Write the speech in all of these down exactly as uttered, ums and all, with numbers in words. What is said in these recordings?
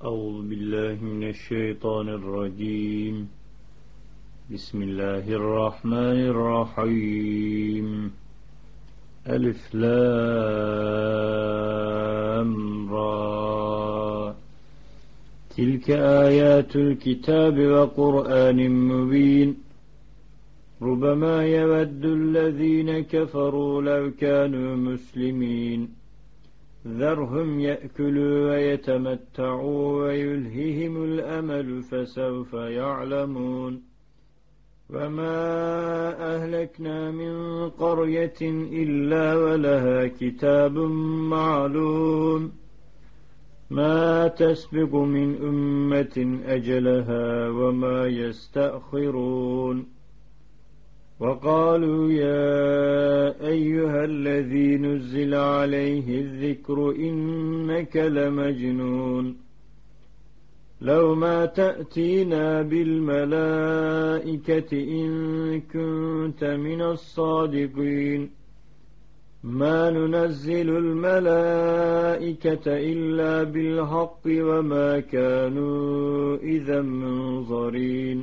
أعوذ بالله من الشيطان الرجيم. بسم الله الرحمن الرحيم. ألف لام را. تلك آيات الكتاب وقرآن مبين. ربما يود الذين كفروا لو كانوا مسلمين. ذرهم يأكلوا ويتمتعوا ويلههم الأمل فسوف يعلمون. وما أهلكنا من قرية إلا ولها كتاب معلوم. ما تسبق من أمة أجلها وما يستأخرون. وقالوا يا أيها الذي نزل عليه الذكر إنك لمجنون. لو ما تأتينا بالملائكة إن كنت من الصادقين. ما ننزل الملائكة إلا بالحق وما كانوا إذا منظرين.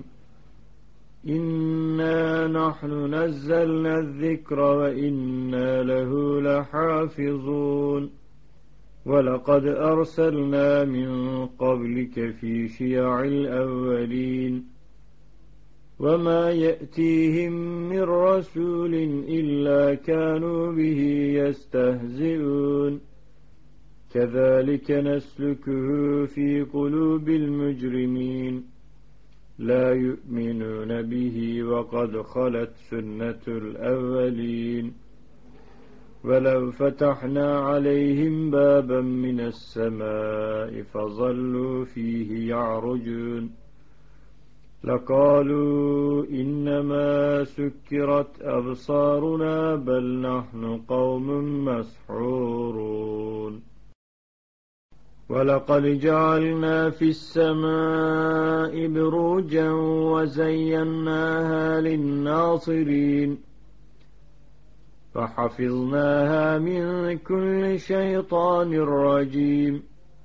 إنا نحن نزلنا الذكر وإنا له لحافظون. ولقد أرسلنا من قبلك في شيع الأولين. وما يأتيهم من رسول إلا كانوا به يستهزئون. كذلك نسلكه في قلوب المجرمين. لا يؤمنون به وقد خلت سنة الأولين. ولو فتحنا عليهم بابا من السماء فظلوا فيه يعرجون لقالوا إنما سكرت أبصارنا بل نحن قوم مسحورون. ولقد جعلنا في السماء بروجا وزيناها للناظرين. فحفظناها من كل شيطان رجيم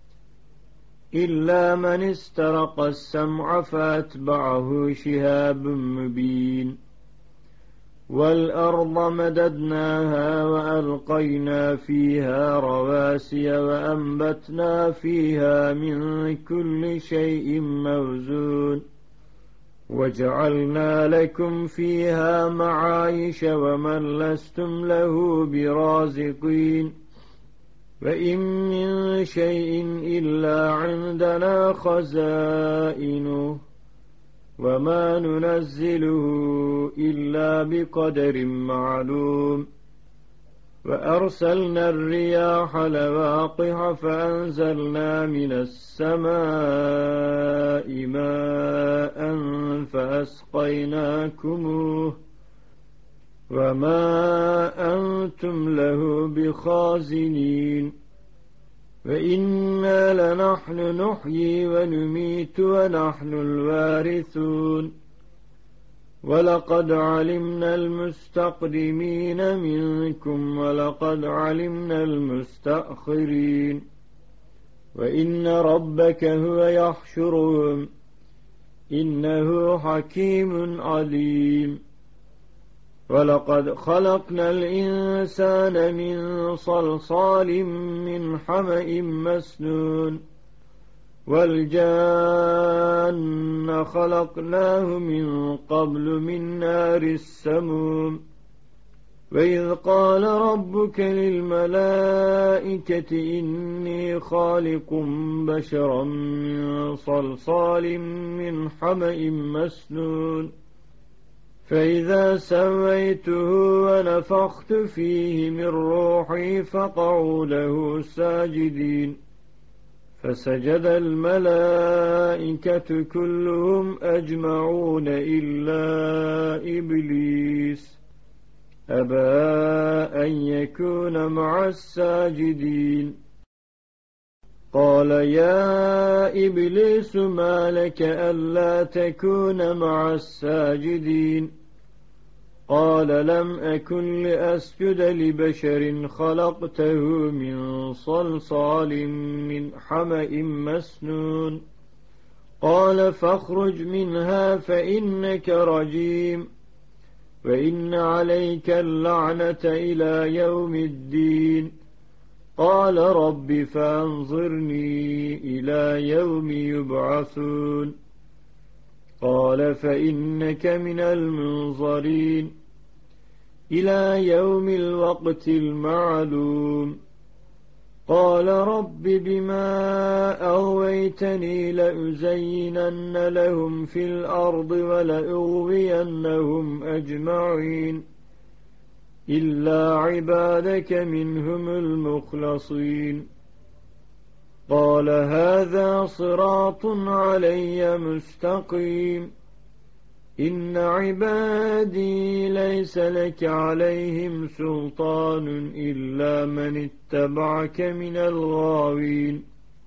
إلا من استرق السمع فأتبعه شهاب مبين. والأرض مددناها وألقينا فيها رواسي وأنبتنا فيها من كل شيء موزون. وجعلنا لكم فيها معايش ومن لستم له برازقين. وإن من شيء إلا عندنا خزائنه وما ننزله إلا بقدر معلوم. وأرسلنا الرياح لواقح فأنزلنا من السماء ماء فأسقيناكموه وما أنتم له بخازنين. وإنا لنحن نحيي ونميت ونحن الوارثون. ولقد علمنا المستقدمين منكم ولقد علمنا المستأخرين. وإن ربك هو يحشرهم إنه حكيم عليم. ولقد خلقنا الإنسان من صلصال من حمأ مسنون. والجان خلقناه من قبل من نار السموم. وإذ قال ربك للملائكة إني خالق بشرا من صلصال من حمأ مسنون. فإذا سويته ونفخت فيه من روحي فقعوا له ساجدين. فسجد الملائكة كلهم أجمعون إلا إبليس أبى أن يكون مع الساجدين. قال يا إبليس ما لك ألا تكون مع الساجدين. قال لم أكن لأسجد لبشر خلقته من صلصال من حمأ مسنون قال فاخرج منها فإنك رجيم وإن عليك اللعنة إلى يوم الدين قال رب فأنظرني إلى يوم يبعثون قال فإنك من المنظرين إلى يوم الوقت المعلوم قال رب بما أغويتني لأزينن لهم في الأرض ولأغوينهم أجمعين إلا عبادك منهم المخلصين قال هذا صراط علي مستقيم إن عبادي ليس لك عليهم سلطان إلا من اتبعك من الغاوين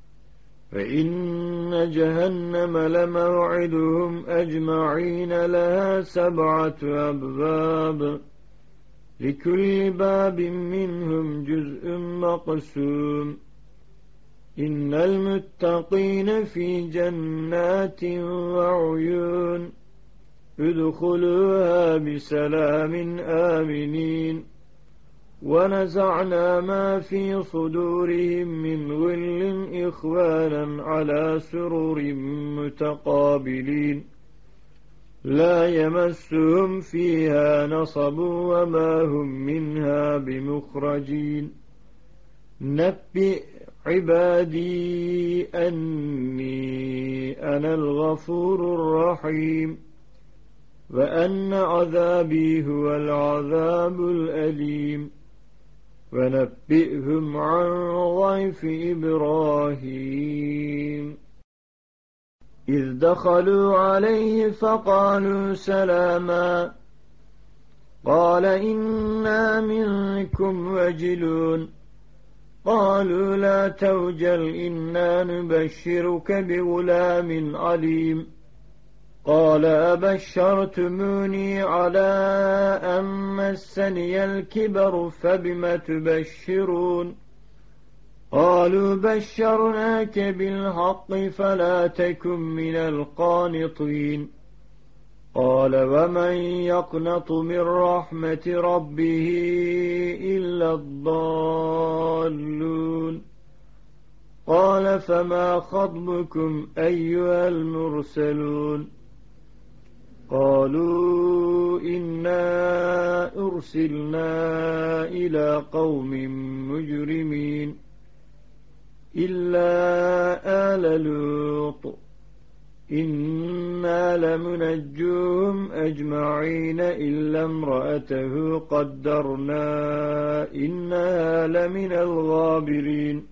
فإن جهنم لموعدهم أجمعين لها سبعة أبواب لكل باب منهم جزء مقسوم إن المتقين في جنات وعيون ادخلوها بسلام آمنين ونزعنا ما في صدورهم من غل إخوانا على سرر متقابلين لا يمسهم فيها نصب وما هم منها بمخرجين نبئ عبادي أني أنا الغفور الرحيم وأن عذابي هو العذاب الأليم ونبئهم عن ضيف إبراهيم إذ دخلوا عليه فقالوا سلاما قال إنا منكم وجلون قالوا لا توجل إنا نبشرك بغلام عليم قال أبشرتموني على أن مسني الكبر فبم تبشرون قالوا بشرناك بالحق فلا تكن من القانطين قال ومن يقنط من رحمة ربه إلا الضالون قال فما خطبكم أيها المرسلون قالوا إنا أرسلنا إلى قوم مجرمين إلا آل لوط إنا لمنجوهم أجمعين إلا امرأته قدرنا إنها لمن الغابرين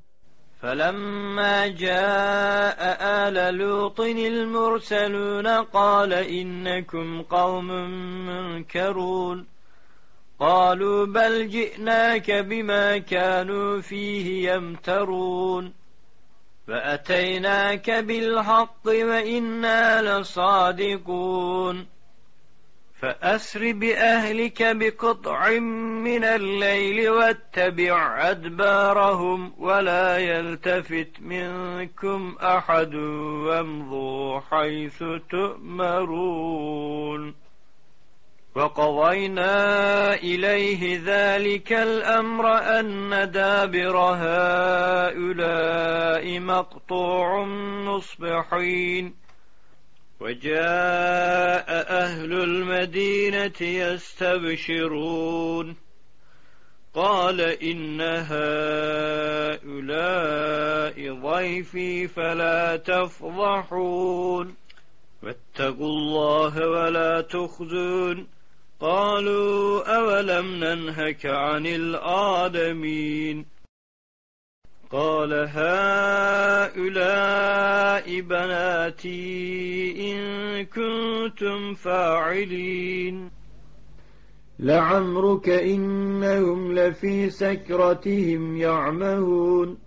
فلما جاء آل لوط المرسلون قال إنكم قوم منكرون قالوا بل جئناك بما كانوا فيه يمترون فأتيناك بالحق وإنا لصادقون فأسر بأهلك بقطع من الليل واتبع أدبارهم ولا يلتفت منكم أحد وامضوا حيث تؤمرون وقضينا إليه ذلك الأمر أن دابر هؤلاء مقطوع مصبحين وجاء أهل المدينة يستبشرون قال إن هؤلاء ضيفي فلا تفضحون واتقوا الله ولا تخزون قالوا أولم ننهك عن العالمين قال هؤلاء بناتي إن كنتم فاعلين لعمرك إنهم لفي سكرتهم يعمهون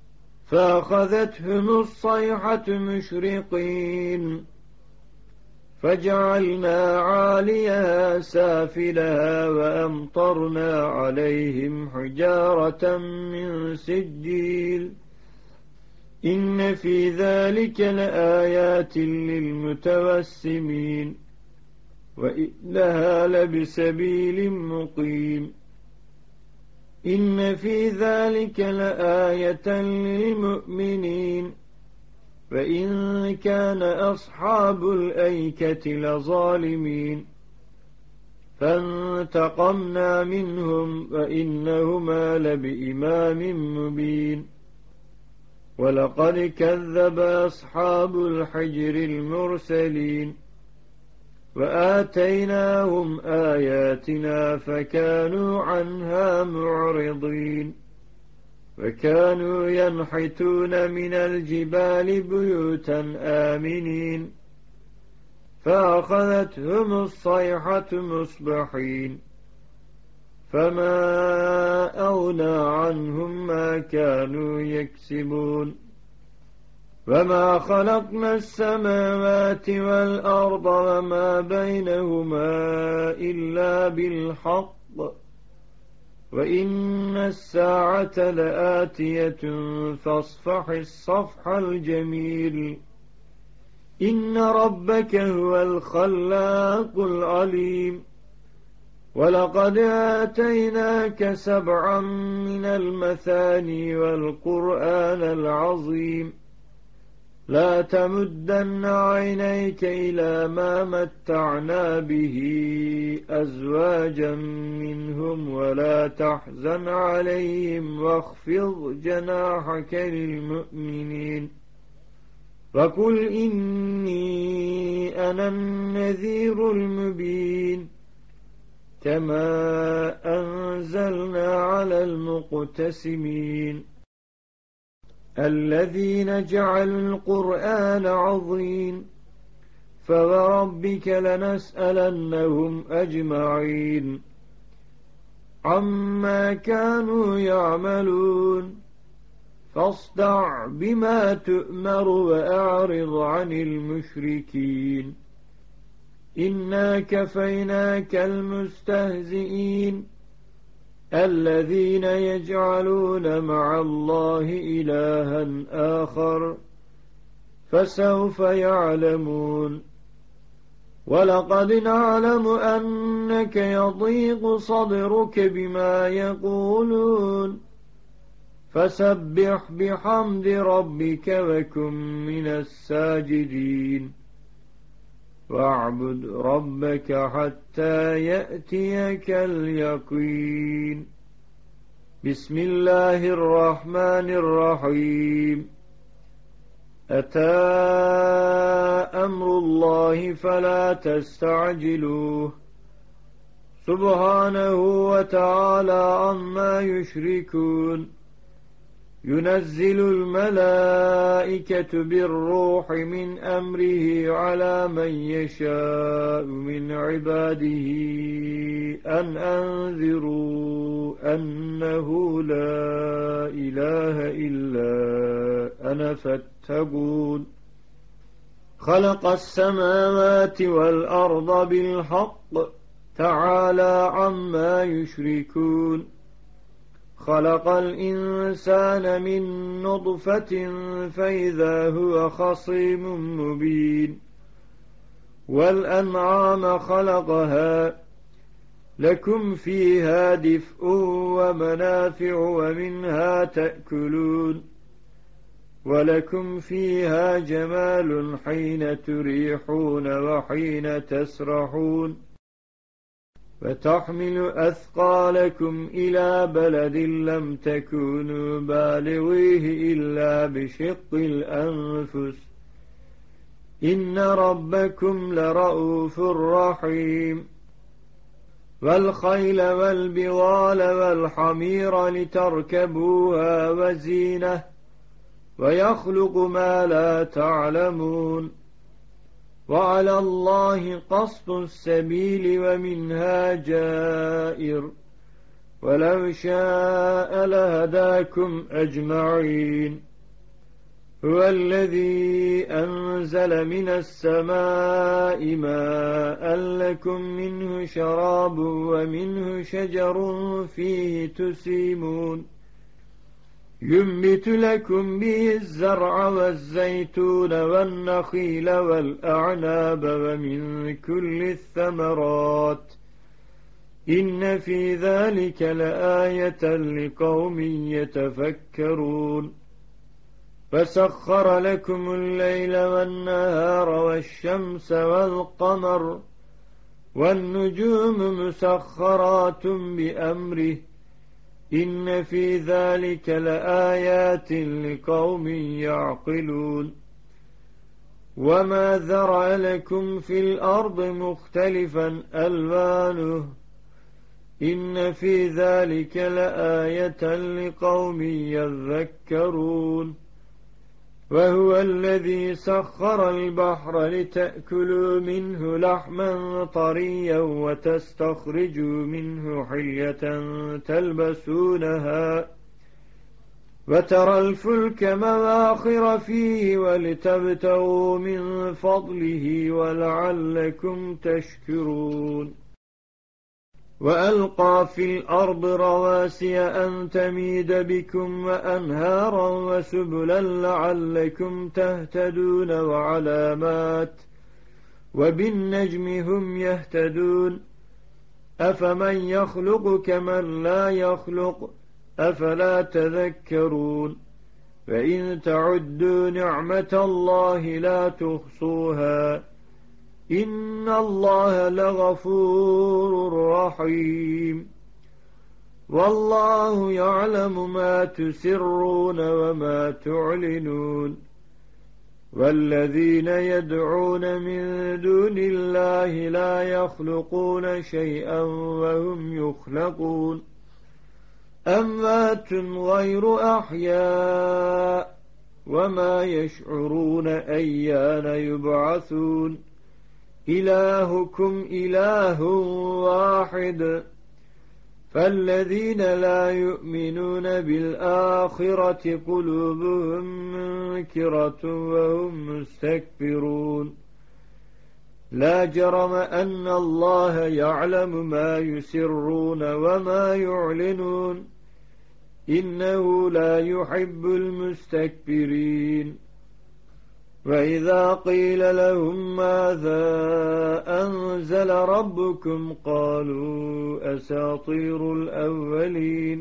فأخذتهم الصيحة مشرقين فجعلنا عاليها سافلها وأمطرنا عليهم حجارة من سجيل إن في ذلك لآيات للمتوسمين وإنها لبسبيل مقيم إن في ذلك لآية للمؤمنين وإن كان أصحاب الأيكة لظالمين فانتقمنا منهم وإنهما لبإمام مبين ولقد كذب أصحاب الحجر المرسلين وآتيناهم آياتنا فكانوا عنها معرضين وكانوا ينحتون من الجبال بيوتا آمنين فأخذتهم الصيحة مصبحين فما أغنى عنهم ما كانوا يكسبون وما خلقنا السماوات والأرض وما بينهما إلا بالحق وإن الساعة لآتية فاصفح الصفح الجميل إن ربك هو الخلاق العليم ولقد آتيناك سبعا من المثاني والقرآن العظيم لا تمدن عينيك إلى ما متعنا به أزواجا منهم ولا تحزن عليهم واخفض جناحك للمؤمنين وقل إني أنا النذير المبين كما أنزلنا على المقتسمين الذين جعلوا القرآن عظيم فوربك لنسألنهم أجمعين عما كانوا يعملون فاصدع بما تؤمر وأعرض عن المشركين إنا كفيناك المستهزئين الذين يجعلون مع الله إلها آخر فسوف يعلمون ولقد نعلم أنك يضيق صدرك بما يقولون فسبح بحمد ربك وكن من الساجدين واعبد ربك حتى يأتيك اليقين بسم الله الرحمن الرحيم أتى أمر الله فلا تستعجلوه سبحانه وتعالى عما يشركون ينزل الملائكة بالروح من أمره على من يشاء من عباده أن أنذروا أنه لا إله إلا أنا فاتقون خلق السماوات والأرض بالحق تعالى عما يشركون خلق الإنسان من نطفة فإذا هو خصيم مبين والأنعام خلقها لكم فيها دفء ومنافع ومنها تأكلون ولكم فيها جمال حين تريحون وحين تسرحون وتحمل أثقالكم إلى بلد لم تكونوا بالغيه إلا بشق الأنفس إن ربكم لرؤوف رحيم والخيل والبغال والحمير لتركبوها وزينة ويخلق ما لا تعلمون وعلى الله قصد السبيل ومنها جائر ولو شاء لهداكم أجمعين هو الذي أنزل من السماء ماء لكم منه شراب ومنه شجر فيه تسيمون ينبت لكم به الزرع والزيتون والنخيل والأعناب ومن كل الثمرات إن في ذلك لآية لقوم يتفكرون فسخر لكم الليل والنهار والشمس والقمر والنجوم مسخرات بأمره إن في ذلك لآيات لقوم يعقلون وما ذرأ لكم في الأرض مختلفا ألوانه إن في ذلك لآية لقوم يذكرون وهو الذي سخر البحر لتأكلوا منه لحما طريا وتستخرجوا منه حلية تلبسونها وترى الفلك مواخر فيه ولتبتغوا من فضله ولعلكم تشكرون وألقى في الأرض رواسي أن تميد بكم وأنهارا وسبلا لعلكم تهتدون وعلامات وبالنجم هم يهتدون أفمن يخلق كمن لا يخلق أفلا تذكرون فإن تعدوا نعمة الله لا تحصوها إن الله لغفور رحيم والله يعلم ما تسرون وما تعلنون والذين يدعون من دون الله لا يخلقون شيئا وهم يخلقون أموات غير أحياء وما يشعرون أيان يبعثون إلهكم إله واحد فالذين لا يؤمنون بالآخرة قلوبهم منكرة وهم مستكبرون لا جرم أن الله يعلم ما يسرون وما يعلنون إنه لا يحب المستكبرين وإذا قيل لهم ماذا أنزل ربكم قالوا أساطير الأولين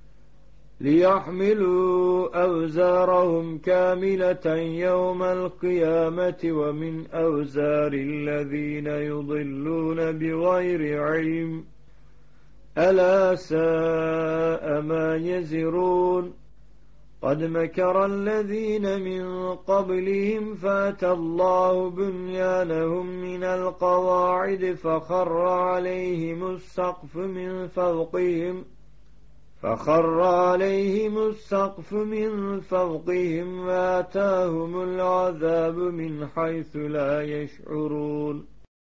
ليحملوا أوزارهم كاملة يوم القيامة ومن أوزار الذين يضلون بغير علم ألا ساء ما يزرون قد مكر الذين من قبلهم فأتى الله بنيانهم من القواعد فخر عليهم السقف من فوقهم فخر عليهم السقف من فوقهم وآتاهم العذاب من حيث لا يشعرون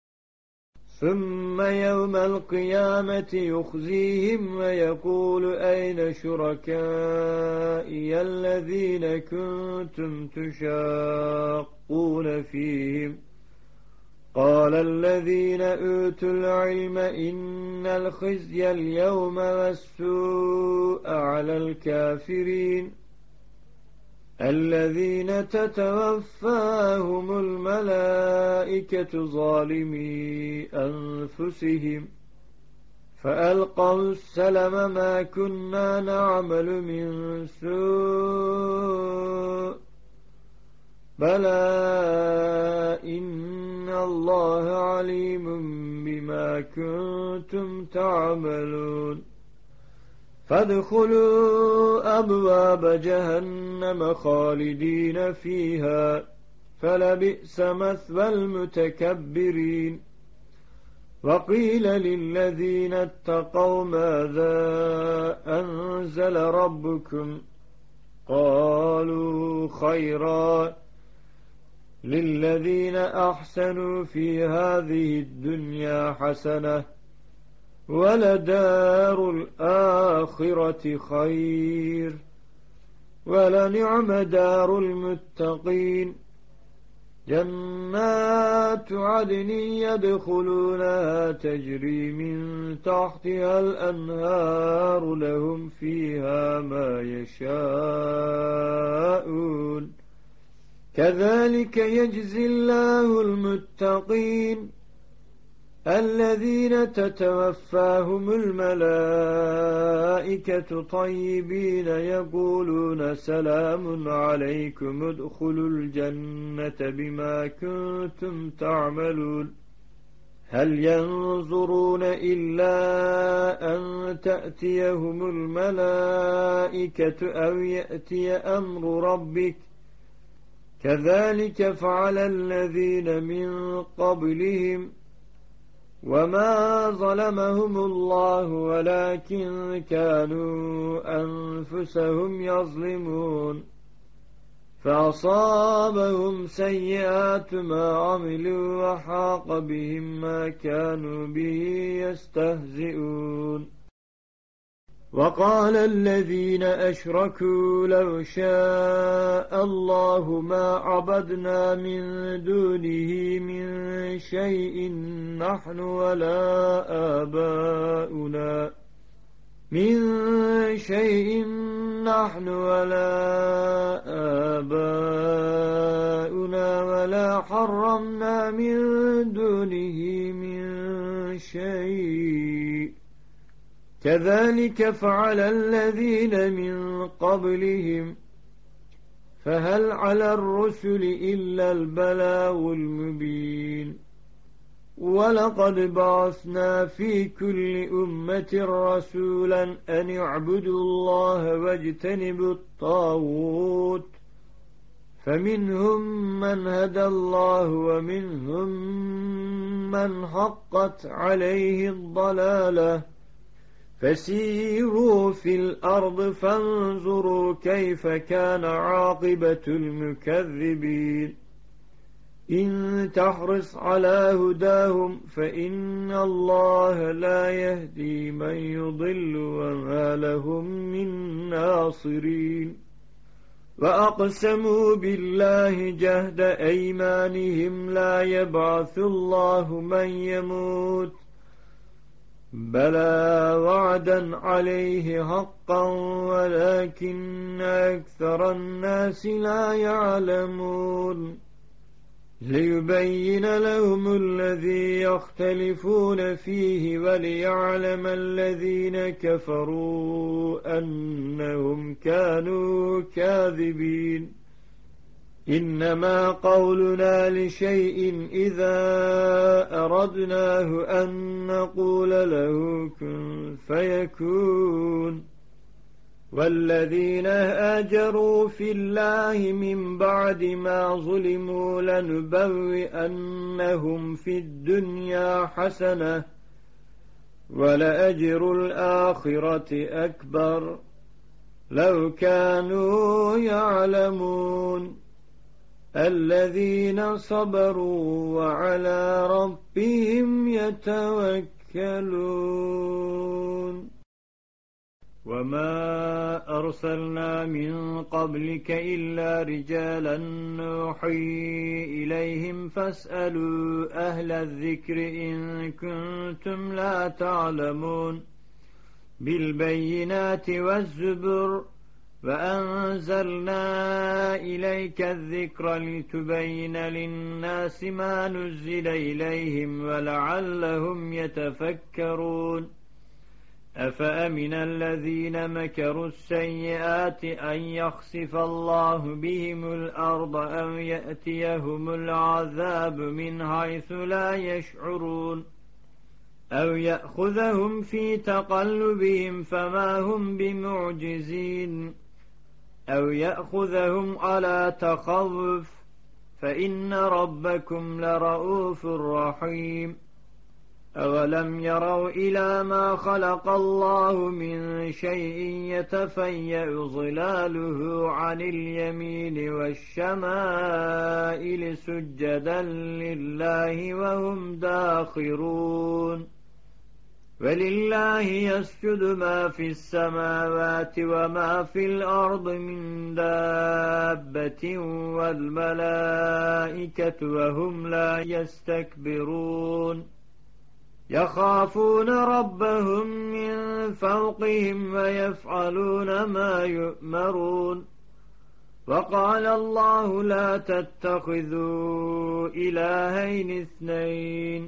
ثم يوم القيامة يخزيهم ويقول أين شركائي الذين كنتم تشاقون فيهم قال الذين أوتوا العلم إن الخزي اليوم والسوء على الكافرين الذين تتوفاهم الملائكة ظالمي أنفسهم فألقوا السلم ما كنا نعمل من سوء بلى إن الله عليم بما كنتم تعملون فادخلوا أبواب جهنم خالدين فيها فلبئس مثوى المتكبرين وقيل للذين اتقوا ماذا أنزل ربكم قالوا خيرا للذين أحسنوا في هذه الدنيا حسنة ولدار الآخرة خير ولنعم دار المتقين جنات عدن يدخلونها تجري من تحتها الأنهار لهم فيها ما يشاءون كذلك يجزي الله المتقين الذين تتوفاهم الملائكة طيبين يقولون سلام عليكم ادخلوا الجنة بما كنتم تعملون هل ينظرون إلا أن تأتيهم الملائكة أو يأتي أمر ربك كذلك فعل الذين من قبلهم وما ظلمهم الله ولكن كانوا أنفسهم يظلمون فأصابهم سيئات ما عملوا وحاق بهم ما كانوا به يستهزئون وقال الذين أشركوا لو شاء الله ما عبدنا من دونه من شيء نحن ولا آباؤنا من شيء نحن ولا آباؤنا ولا حرمنا من دونه من شيء كذلك فعل الذين من قبلهم فهل على الرسل إلا البلاغ المبين ولقد بعثنا في كل أمة رسولا أن اعبدوا الله واجتنبوا الطاغوت فمنهم من هدى الله ومنهم من حقت عليه الضلالة فسيروا في الأرض فانظروا كيف كان عاقبة المكذبين إن تحرص على هداهم فإن الله لا يهدي من يضل وما لهم من ناصرين وأقسموا بالله جهد أيمانهم لا يبعث الله من يموت بلى وعدا عليه حقا ولكن أكثر الناس لا يعلمون ليبين لهم الذي يختلفون فيه وليعلم الذين كفروا أنهم كانوا كاذبين إنما قولنا لشيء إذا أردناه أن نقول له كن فيكون والذين هاجروا في الله من بعد ما ظلموا لنبوئنهم في الدنيا حسنة ولأجر الآخرة أكبر لو كانوا يعلمون الذين صبروا وعلى ربهم يتوكلون وما أرسلنا من قبلك إلا رجالا نوحي إليهم فاسألوا أهل الذكر إن كنتم لا تعلمون بالبينات والزبر وأنزلنا إليك الذكر لتبين للناس ما نزل إليهم ولعلهم يتفكرون أفأمن الذين مكروا السيئات أن يخسف الله بهم الأرض أو يأتيهم العذاب من حيث لا يشعرون أو يأخذهم في تقلبهم فما هم بمعجزين أو يأخذهم على تخوف فإن ربكم لرؤوف رحيم أولم يروا إلى ما خلق الله من شيء يتفيأ ظلاله عن اليمين والشمائل سجدا لله وهم داخرون ولله يسجد ما في السماوات وما في الأرض من دابة والملائكة وهم لا يستكبرون يخافون ربهم من فوقهم ويفعلون ما يؤمرون وقال الله لا تتخذوا إلهين اثنين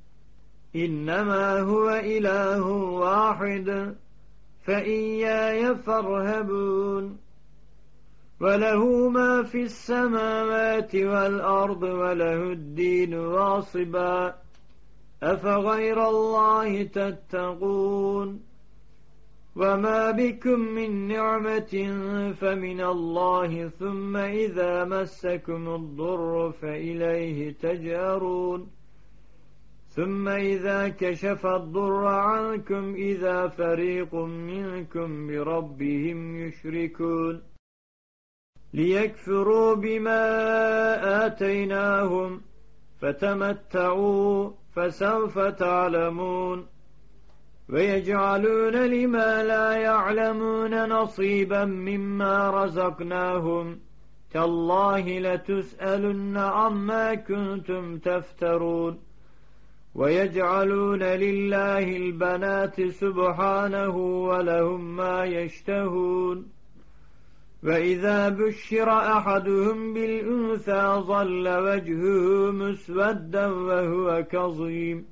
إنما هو إله واحد فإياي فارهبون وله ما في السماوات والأرض وله الدين واصبا أفغير الله تتقون وما بكم من نعمة فمن الله ثم إذا مسكم الضر فإليه تجأرون ثم إذا كشف الضر عنكم إذا فريق منكم بربهم يشركون ليكفروا بما آتيناهم فتمتعوا فسوف تعلمون ويجعلون لما لا يعلمون نصيبا مما رزقناهم تالله لتسألن عما كنتم تفترون ويجعلون لله البنات سبحانه ولهم ما يشتهون وإذا بشر أحدهم بالأنثى ظل وجهه مسودا وهو كظيم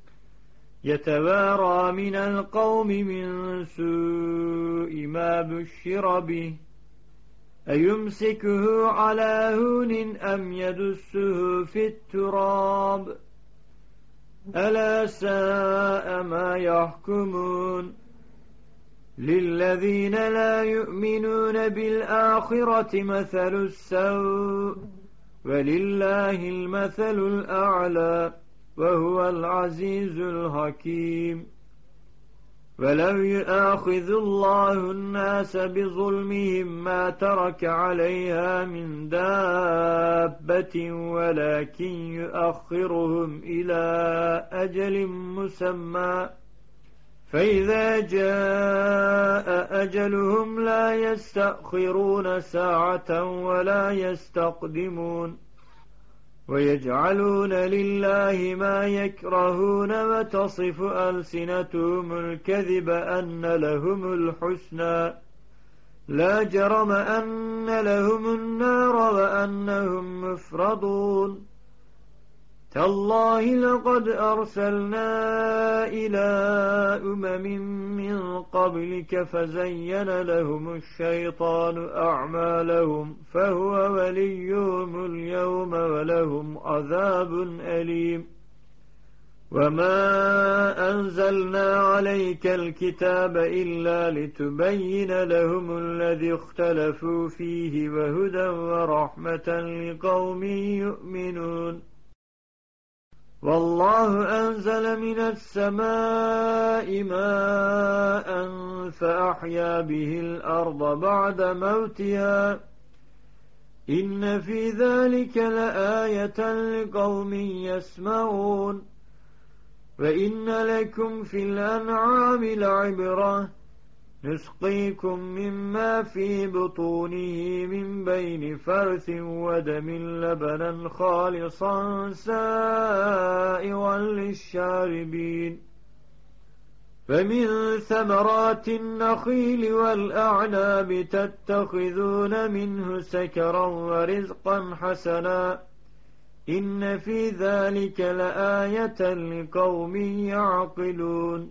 يتوارى من القوم من سوء ما بشر به أيمسكه على هون أم يدسه في التراب ألا ساء ما يحكمون للذين لا يؤمنون بالآخرة مثل السوء ولله المثل الأعلى وهو العزيز الحكيم ولو يؤاخذ الله الناس بظلمهم ما ترك عليها من دابة ولكن يؤخرهم إلى أجل مسمى فإذا جاء أجلهم لا يستأخرون ساعة ولا يستقدمون ويجعلون لله ما يكرهون وتصف ألسنتهم الكذب أن لهم الحسنى لا جرم أن لهم النار وأنهم مفرضون تالله لقد أرسلنا إلى أمم من قبلك فزين لهم الشيطان أعمالهم فهو وليهم اليوم ولهم عذاب أليم وما أنزلنا عليك الكتاب إلا لتبين لهم الذي اختلفوا فيه وهدى ورحمة لقوم يؤمنون والله أنزل من السماء ماء فأحيا به الأرض بعد موتها إن في ذلك لآية لقوم يسمعون وإن لكم في الأنعام لعبرة نسقيكم مما في بطونه من بين فرث ودم لبنا خالصا سائغا للشاربين فمن ثمرات النخيل والأعناب تتخذون منه سكرا ورزقا حسنا إن في ذلك لآية لقوم يعقلون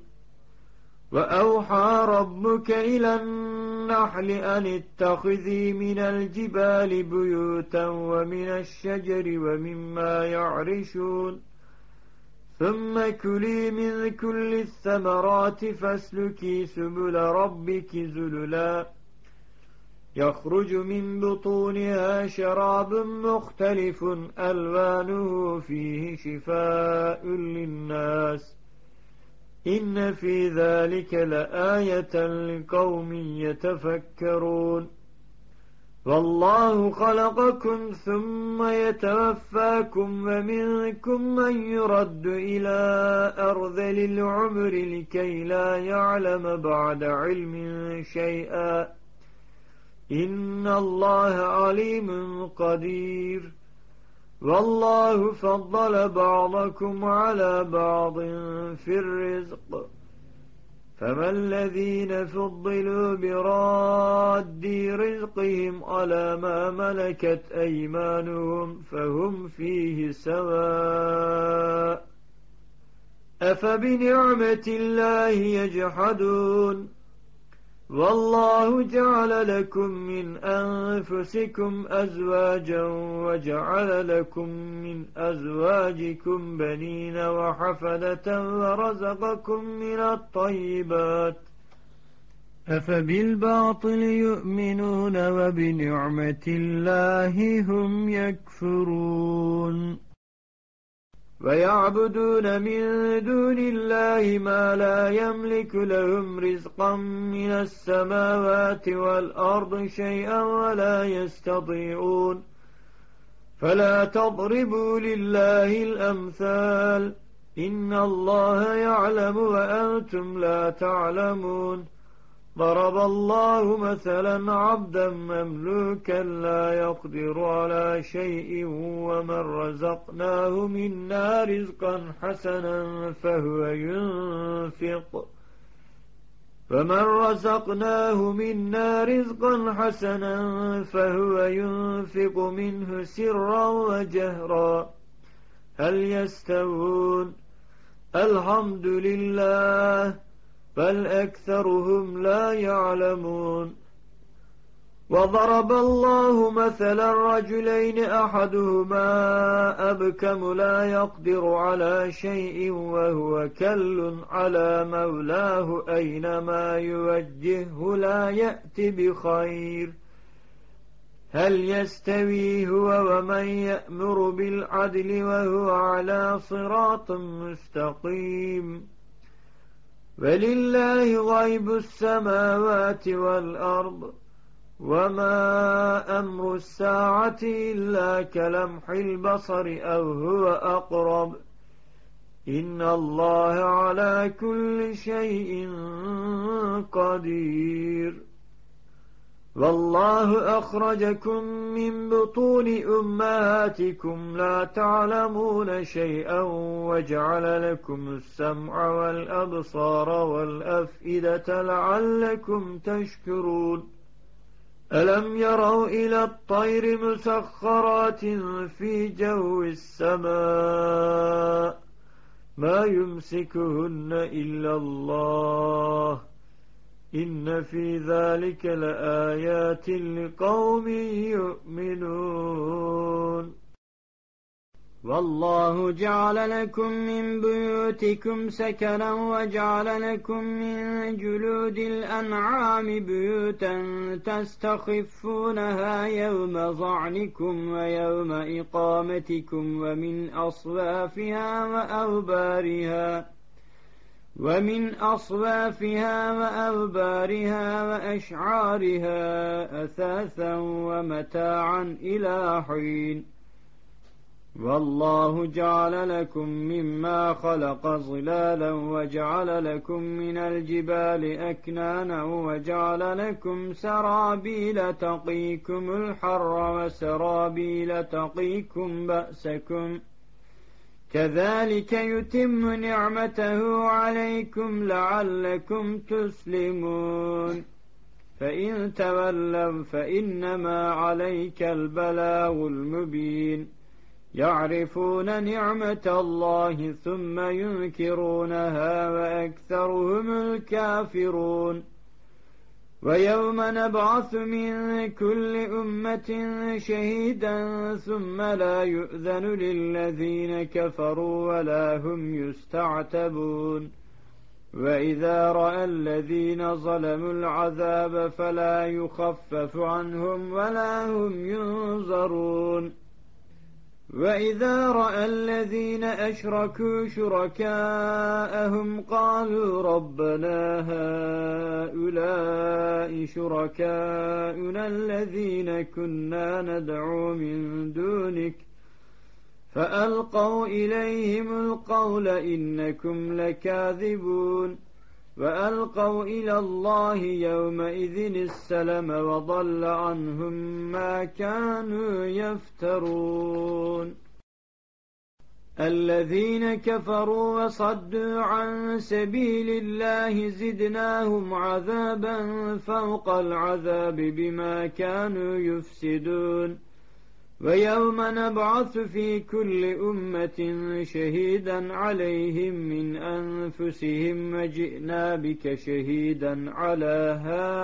وأوحى ربك إلى النحل أن اتخذي من الجبال بيوتا ومن الشجر ومما يعرشون ثم كلي من كل الثمرات فاسلكي سبل ربك ذللا يخرج من بطونها شراب مختلف ألوانه فيه شفاء للناس إن في ذلك لآية لقوم يتفكرون والله خلقكم ثم يتوفاكم ومنكم من يرد إلى أرذل العمر لكي لا يعلم بعد علم شيئا إن الله عليم قدير والله فضل بعضكم على بعض في الرزق فما الذين فضلوا براد رزقهم على ما ملكت أيمانهم فهم فيه سواء أفبنعمة الله يجحدون والله جعل لكم من أنفسكم أزواجا وجعل لكم من أزواجكم بنين وحفدة ورزقكم من الطيبات أفبالباطل يؤمنون وبنعمة الله هم يكفرون ويعبدون من دون الله ما لا يملك لهم رزقا من السماوات والأرض شيئا ولا يستطيعون فلا تضربوا لله الأمثال إن الله يعلم وأنتم لا تعلمون ضرب الله مثلا عبدا مملوكا لا يقدر على شيء ومن رزقناه منا رزقا حسنا فهو ينفق فمن رزقناه منا رزقا حسنا فهو ينفق منه سرا وجهرا هل يستوون الحمد لله بل أكثرهم لا يعلمون وضرب الله مثلا رجلين أحدهما أبكم لا يقدر على شيء وهو كل على مولاه أينما يوجهه لا يأتي بخير هل يستوي هو ومن يأمر بالعدل وهو على صراط مستقيم ولله غيب السماوات والأرض وما أمر الساعة إلا كلمح البصر أو هو أقرب إن الله على كل شيء قدير والله أخرجكم من بطون أمهاتكم لا تعلمون شيئا وجعل لكم السمع والأبصار والأفئدة لعلكم تشكرون ألم يروا إلى الطير مسخرات في جو السماء ما يمسكهن إلا الله إن في ذلك لآيات لقوم يؤمنون والله جعل لكم من بيوتكم سكنا وجعل لكم من جلود الأنعام بيوتا تستخفونها يوم ظعنكم ويوم إقامتكم ومن أصوافها وأوبارها ومن أصوافها وأوبارها وأشعارها أثاثا ومتاعا إلى حين والله جعل لكم مما خلق ظلالا وجعل لكم من الجبال أكنانا وجعل لكم سرابيل تقيكم الحر وسرابيل تقيكم بأسكم كذلك يتم نعمته عليكم لعلكم تسلمون فإن تولوا فإنما عليك البلاغ المبين يعرفون نعمة الله ثم ينكرونها وأكثرهم الكافرون ويوم نبعث من كل أمة شهيدا ثم لا يؤذن للذين كفروا ولا هم يستعتبون وإذا رأى الذين ظلموا العذاب فلا يخفف عنهم ولا هم ينظرون وإذا رأى الذين أشركوا شركاءهم قالوا ربنا هؤلاء شركاؤنا الذين كنا ندعو من دونك فألقوا إليهم القول إنكم لكاذبون وألقوا إلى الله يومئذ السلم وضل عنهم ما كانوا يفترون الذين كفروا وصدوا عن سبيل الله زدناهم عذابا فوق العذاب بما كانوا يفسدون ويوم نبعث في كل أمة شهيدا عليهم من أنفسهم وجئنا بك شهيدا على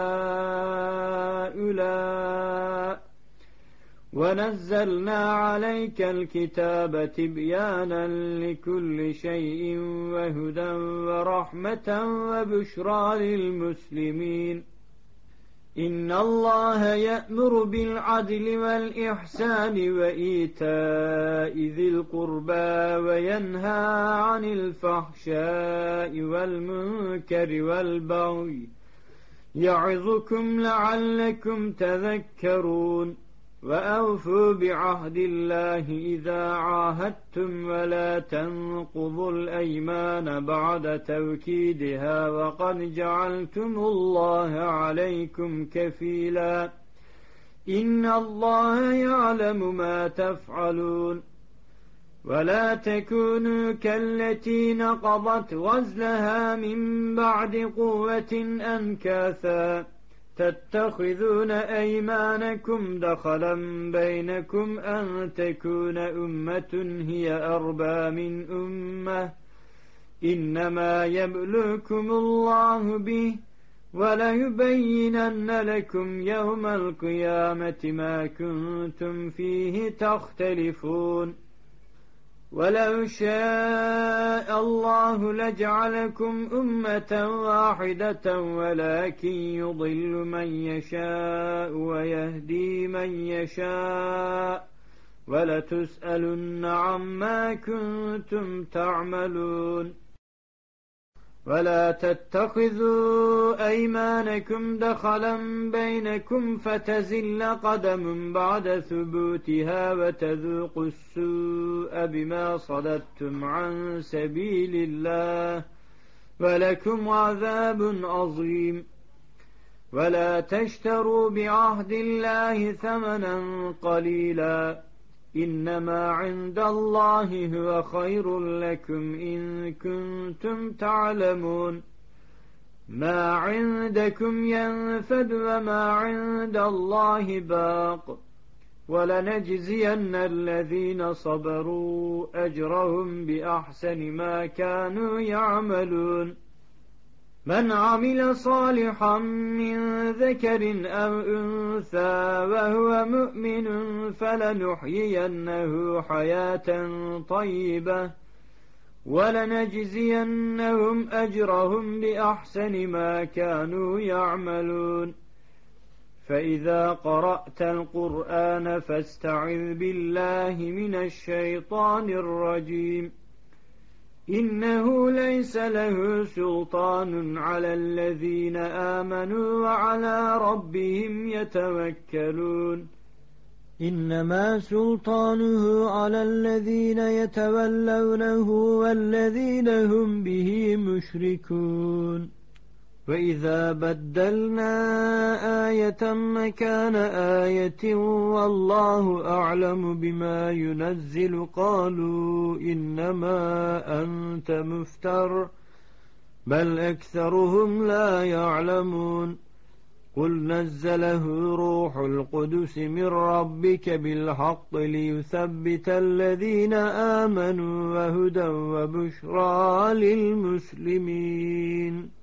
هؤلاء ونزلنا عليك الكتاب تبيانا لكل شيء وهدى ورحمة وبشرى للمسلمين إن الله يأمر بالعدل والإحسان وإيتاء ذي القربى وينهى عن الفحشاء والمنكر والبغي يعظكم لعلكم تذكرون وأوفوا بعهد الله إذا عاهدتم ولا تنقضوا الأيمان بعد توكيدها وقد جعلتم الله عليكم كفيلا إن الله يعلم ما تفعلون ولا تكونوا كالتي نقضت غزلها من بعد قوة أنكاثا تتخذون أيمانكم دخلا بينكم أن تكون أمة هي أربى من أمة إنما يبلوكم الله به وليبينن لكم يوم القيامة ما كنتم فيه تختلفون ولو شاء الله لجعلكم أمة واحدة ولكن يضل من يشاء ويهدي من يشاء ولتسألن عما كنتم تعملون ولا تتخذوا أيمانكم دخلا بينكم فتزل قدم بعد ثبوتها وتذوقوا السوء بما صددتم عن سبيل الله ولكم عذاب عظيم ولا تشتروا بعهد الله ثمنا قليلا إنما عند الله هو خير لكم إن كنتم تعلمون ما عندكم ينفد وما عند الله باق ولنجزين الذين صبروا أجرهم بأحسن ما كانوا يعملون من عمل صالحا من ذكر أو أنثى وهو مؤمن فلنحيينه حياة طيبة ولنجزينهم أجرهم بأحسن ما كانوا يعملون فإذا قرأت القرآن فاستعذ بالله من الشيطان الرجيم إنه ليس له سلطان على الذين آمنوا وعلى ربهم يتوكلون إنما سلطانه على الذين يتولونه والذين هم به مشركون وإذا بدلنا آية مكان آية والله أعلم بما ينزل قالوا إنما أنت مفتر بل أكثرهم لا يعلمون قل نزله روح القدس من ربك بالحق ليثبت الذين آمنوا وهدى وبشرى للمسلمين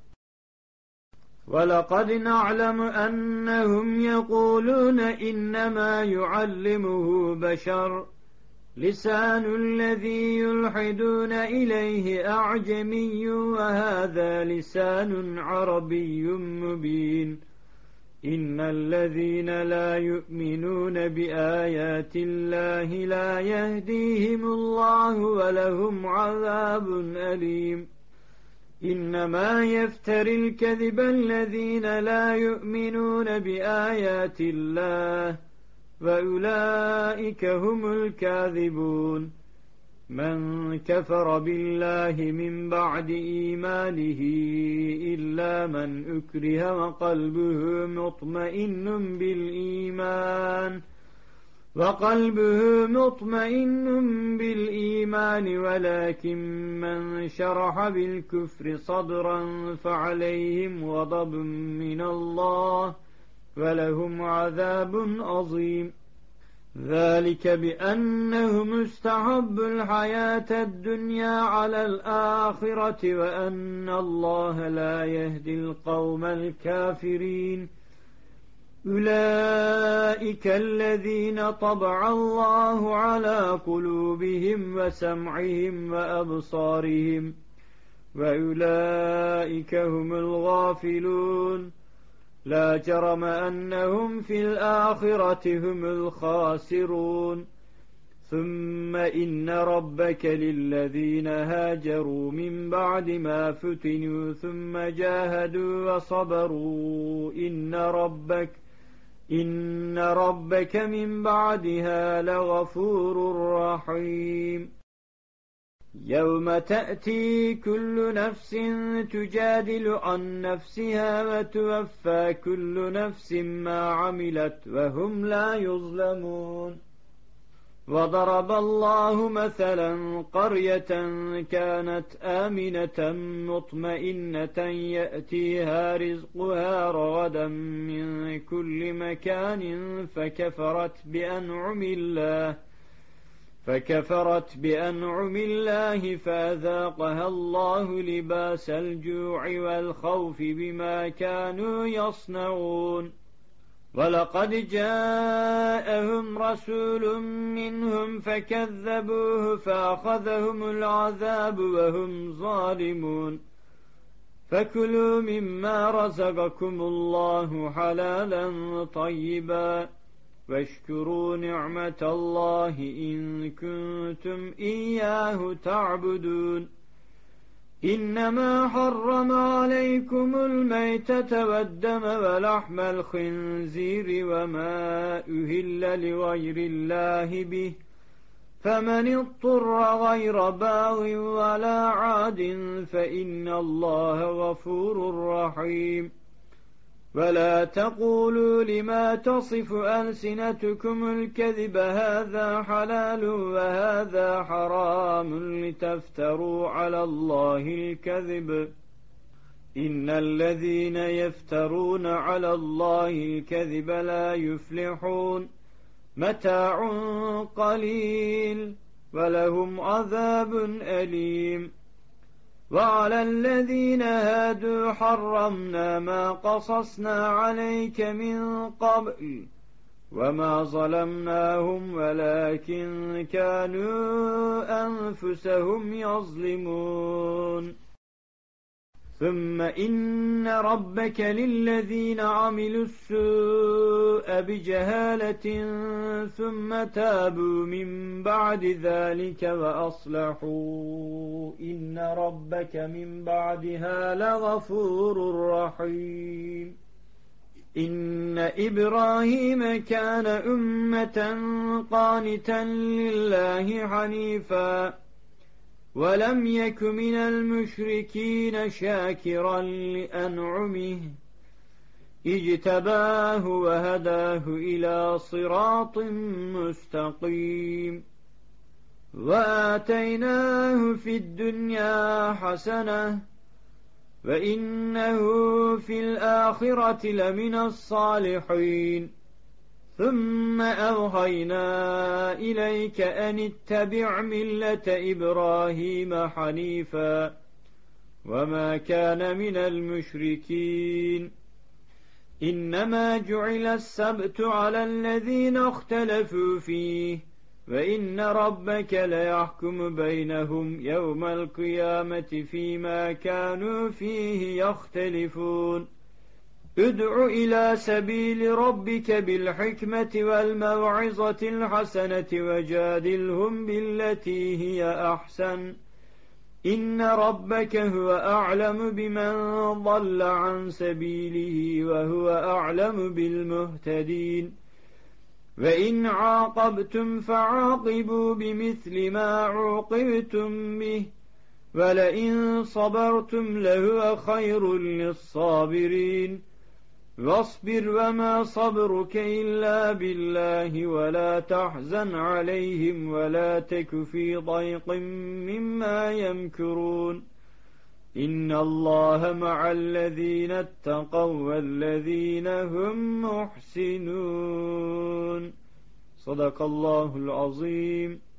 ولقد نعلم أنهم يقولون إنما يعلمه بشر لسان الذي يلحدون إليه أعجمي وهذا لسان عربي مبين إن الذين لا يؤمنون بآيات الله لا يهديهم الله ولهم عذاب أليم إنما يفتري الكذب الذين لا يؤمنون بآيات الله وأولئك هم الكاذبون من كفر بالله من بعد إيمانه إلا من أكره وقلبه مطمئن بالإيمان وقلبه مطمئن بالإيمان ولكن من شرح بالكفر صدرا فعليهم غضب من الله ولهم عذاب عظيم ذلك بأنهم استحبوا الحياة الدنيا على الآخرة وأن الله لا يهدي القوم الكافرين أولئك الذين طبع الله على قلوبهم وسمعهم وأبصارهم وأولئك هم الغافلون لا جرم أنهم في الآخرة هم الخاسرون ثم إن ربك للذين هاجروا من بعد ما فتنوا ثم جاهدوا وصبروا إن ربك إن ربك من بعدها لغفور رحيم يوم تأتي كل نفس تجادل عن نفسها وتوفى كل نفس ما عملت وهم لا يظلمون وضرب الله مثلا قرية كانت آمنة مطمئنة يأتيها رزقها رغدا من كل مكان فكفرت بأنعم الله فكفرت بأنعم الله فأذاقها الله لباس الجوع والخوف بما كانوا يصنعون ولقد جاءهم رسول منهم فكذبوه فأخذهم العذاب وهم ظالمون فكلوا مما رزقكم الله حلالا طيبا واشكروا نعمة الله إن كنتم إياه تعبدون إنما حرم عليكم الميتة والدم ولحم الخنزير وما أهل لغير الله به فمن اضطر غير باغ ولا عاد فإن الله غفور رحيم ولا تقولوا لما تصف ألسنتكم الكذب هذا حلال وهذا حرام لتفتروا على الله الكذب إن الذين يفترون على الله الكذب لا يفلحون متاع قليل ولهم عذاب أليم وعلى الذين هادوا حرمنا ما قصصنا عليك من قبل وما ظلمناهم ولكن كانوا أنفسهم يظلمون ثم إن ربك للذين عملوا السوء بجهالة ثم تابوا من بعد ذلك وأصلحوا إن ربك من بعدها لغفور رحيم إن إبراهيم كان أمة قانتا لله حنيفا ولم يك من المشركين شاكرا لأنعمه اجتباه وهداه إلى صراط مستقيم وآتيناه في الدنيا حسنة وإنه في الآخرة لمن الصالحين ثم أوحينا إليك أن اتبع ملة إبراهيم حنيفا وما كان من المشركين إنما جعل السبت على الذين اختلفوا فيه وإن ربك ليحكم بينهم يوم القيامة فيما كانوا فيه يختلفون ادع إلى سبيل ربك بالحكمة والموعظة الحسنة وجادلهم بالتي هي أحسن إن ربك هو أعلم بمن ضل عن سبيله وهو أعلم بالمهتدين وإن عاقبتم فعاقبوا بمثل ما عوقبتم به ولئن صبرتم لهو خير للصابرين واصبر وما صبرك إلا بالله ولا تحزن عليهم ولا تك في ضيق مما يمكرون إن الله مع الذين اتقوا والذين هم محسنون صدق الله العظيم.